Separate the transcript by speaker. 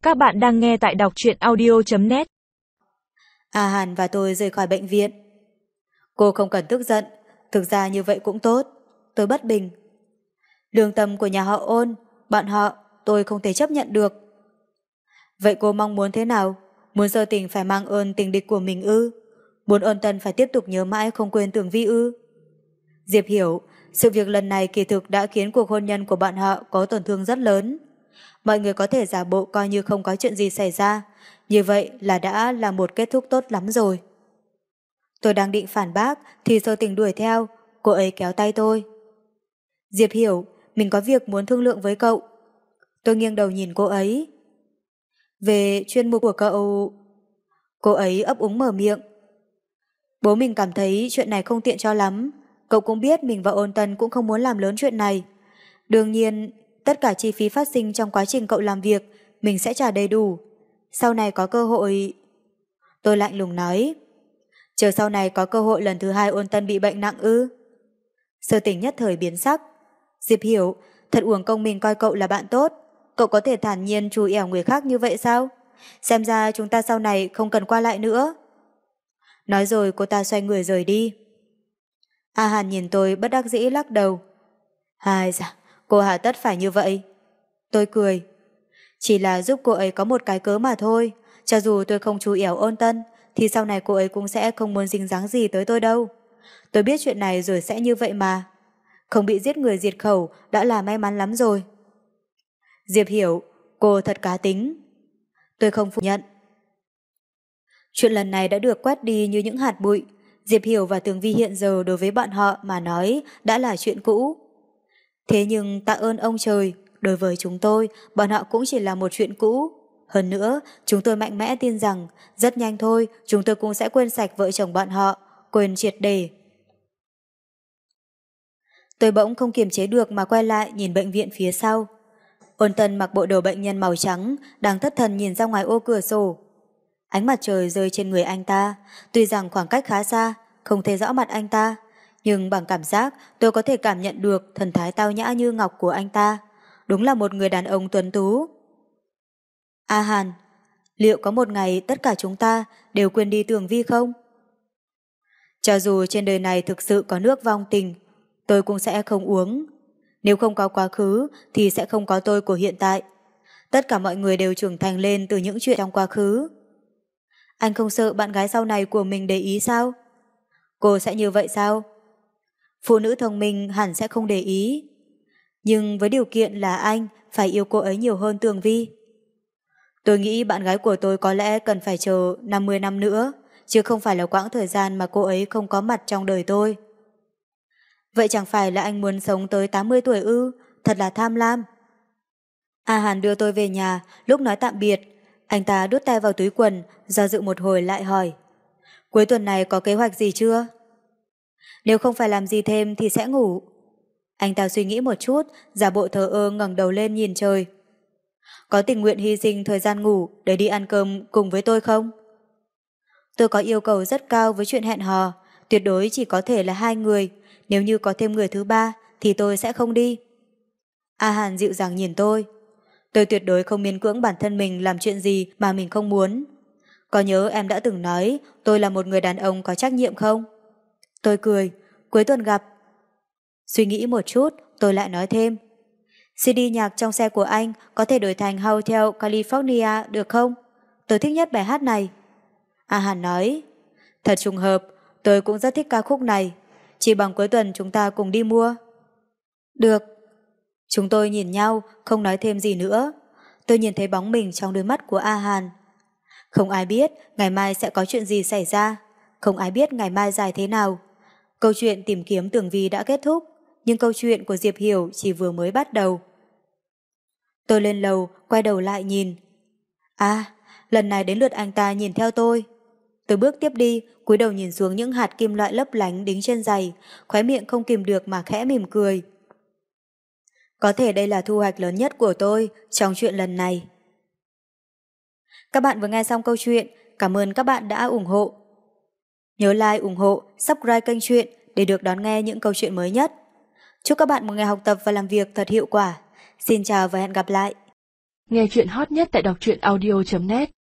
Speaker 1: Các bạn đang nghe tại đọc truyện audio.net.
Speaker 2: A Hàn và tôi rời khỏi bệnh viện. Cô không cần tức giận, thực ra như vậy cũng tốt. Tôi bất bình. Lương tâm của nhà họ Ôn, bọn họ, tôi không thể chấp nhận được. Vậy cô mong muốn thế nào? Muốn Sơ Tình phải mang ơn tình địch của mình ư? Muốn Ôn Tân phải tiếp tục nhớ mãi không quên Tưởng Vi ư? Diệp hiểu, sự việc lần này kỳ thực đã khiến cuộc hôn nhân của bọn họ có tổn thương rất lớn. Mọi người có thể giả bộ coi như không có chuyện gì xảy ra, như vậy là đã là một kết thúc tốt lắm rồi. Tôi đang định phản bác thì Sơ Tình đuổi theo, cô ấy kéo tay tôi. Diệp hiểu, mình có việc muốn thương lượng với cậu. Tôi nghiêng đầu nhìn cô ấy. Về chuyên mục của cậu... Cô ấy ấp úng mở miệng. Bố mình cảm thấy chuyện này không tiện cho lắm. Cậu cũng biết mình và Ôn Tân cũng không muốn làm lớn chuyện này. Đương nhiên, tất cả chi phí phát sinh trong quá trình cậu làm việc mình sẽ trả đầy đủ. Sau này có cơ hội... Tôi lạnh lùng nói. Chờ sau này có cơ hội lần thứ hai Ôn Tân bị bệnh nặng ư? Sơ Tình nhất thời biến sắc. Diệp hiểu, thật uổng công mình coi cậu là bạn tốt. Cậu có thể thản nhiên chùi ẻo người khác như vậy sao? Xem ra chúng ta sau này không cần qua lại nữa. Nói rồi cô ta xoay người rời đi. A Hàn nhìn tôi bất đắc dĩ lắc đầu. Hai dạ, cô hà tất phải như vậy. Tôi cười. Chỉ là giúp cô ấy có một cái cớ mà thôi. Cho dù tôi không chú ẻo Ôn Tân thì sau này cô ấy cũng sẽ không muốn dính dáng gì tới tôi đâu. Tôi biết chuyện này rồi sẽ như vậy mà. Không bị giết người diệt khẩu đã là may mắn lắm rồi. Diệp hiểu, cô thật cá tính. Tôi không phủ nhận. Chuyện lần này đã được quét đi như những hạt bụi. Diệp hiểu và Tường Vi hiện giờ đối với bọn họ mà nói đã là chuyện cũ. Thế nhưng tạ ơn ông trời, đối với chúng tôi, bọn họ cũng chỉ là một chuyện cũ. Hơn nữa, chúng tôi mạnh mẽ tin rằng rất nhanh thôi chúng tôi cũng sẽ quên sạch vợ chồng bọn họ, quên triệt để. Tôi bỗng không kiềm chế được mà quay lại nhìn bệnh viện phía sau. Ôn Tân mặc bộ đồ bệnh nhân màu trắng, đang thất thần nhìn ra ngoài ô cửa sổ. Ánh mặt trời rơi trên người anh ta, tuy rằng khoảng cách khá xa, không thấy rõ mặt anh ta, nhưng bằng cảm giác tôi có thể cảm nhận được thần thái tao nhã như ngọc của anh ta. Đúng là một người đàn ông tuấn tú. A Hàn, liệu có một ngày tất cả chúng ta đều quên đi Tường Vi không? Cho dù trên đời này thực sự có nước vong tình, tôi cũng sẽ không uống. Nếu không có quá khứ thì sẽ không có tôi của hiện tại. Tất cả mọi người đều trưởng thành lên từ những chuyện trong quá khứ. Anh không sợ bạn gái sau này của mình để ý sao? Cô sẽ như vậy sao? Phụ nữ thông minh hẳn sẽ không để ý. Nhưng với điều kiện là anh phải yêu cô ấy nhiều hơn Tường Vi. Tôi nghĩ bạn gái của tôi có lẽ cần phải chờ 50 năm nữa, chứ không phải là quãng thời gian mà cô ấy không có mặt trong đời tôi. Vậy chẳng phải là anh muốn sống tới 80 tuổi ư? Thật là tham lam. A Hàn đưa tôi về nhà, lúc nói tạm biệt, anh ta đút tay vào túi quần, do dự một hồi lại hỏi. Cuối tuần này có kế hoạch gì chưa? Nếu không phải làm gì thêm thì sẽ ngủ. Anh ta suy nghĩ một chút, giả bộ thờ ơ ngẩng đầu lên nhìn trời. Có tình nguyện hy sinh thời gian ngủ để đi ăn cơm cùng với tôi không? Tôi có yêu cầu rất cao với chuyện hẹn hò, tuyệt đối chỉ có thể là 2 người, nếu như có thêm người thứ 3 thì tôi sẽ không đi. A Hàn dịu dàng nhìn tôi. Tôi tuyệt đối không miễn cưỡng bản thân mình làm chuyện gì mà mình không muốn. Có nhớ em đã từng nói tôi là một người đàn ông có trách nhiệm không? Tôi cười, cuối tuần gặp. Suy nghĩ một chút, tôi lại nói thêm. CD nhạc trong xe của anh có thể đổi thành Hotel California được không? Tôi thích nhất bài hát này. A Hàn nói. Thật trùng hợp, tôi cũng rất thích ca khúc này. Chỉ bằng cuối tuần chúng ta cùng đi mua. Được. Chúng tôi nhìn nhau, không nói thêm gì nữa. Tôi nhìn thấy bóng mình trong đôi mắt của A Hàn. Không ai biết ngày mai sẽ có chuyện gì xảy ra. Không ai biết ngày mai dài thế nào. Câu chuyện tìm kiếm Tường Vi đã kết thúc, nhưng câu chuyện của Diệp Hiểu chỉ vừa mới bắt đầu. Tôi lên lầu, quay đầu lại nhìn. À, lần này đến lượt anh ta nhìn theo tôi. Tôi bước tiếp đi, cúi đầu nhìn xuống những hạt kim loại lấp lánh đính trên giày, khóe miệng không kìm được mà khẽ mỉm cười. Có thể đây là thu hoạch lớn nhất của tôi trong chuyện lần này. Các bạn vừa nghe xong câu chuyện, cảm ơn các bạn đã ủng hộ. Nhớ like, ủng hộ, subscribe kênh truyện để được đón nghe những câu chuyện mới nhất. Chúc các bạn một ngày học tập và làm việc thật hiệu quả. Xin chào và hẹn gặp lại.
Speaker 3: Nghe chuyện hot nhất tại đọc truyện audio.net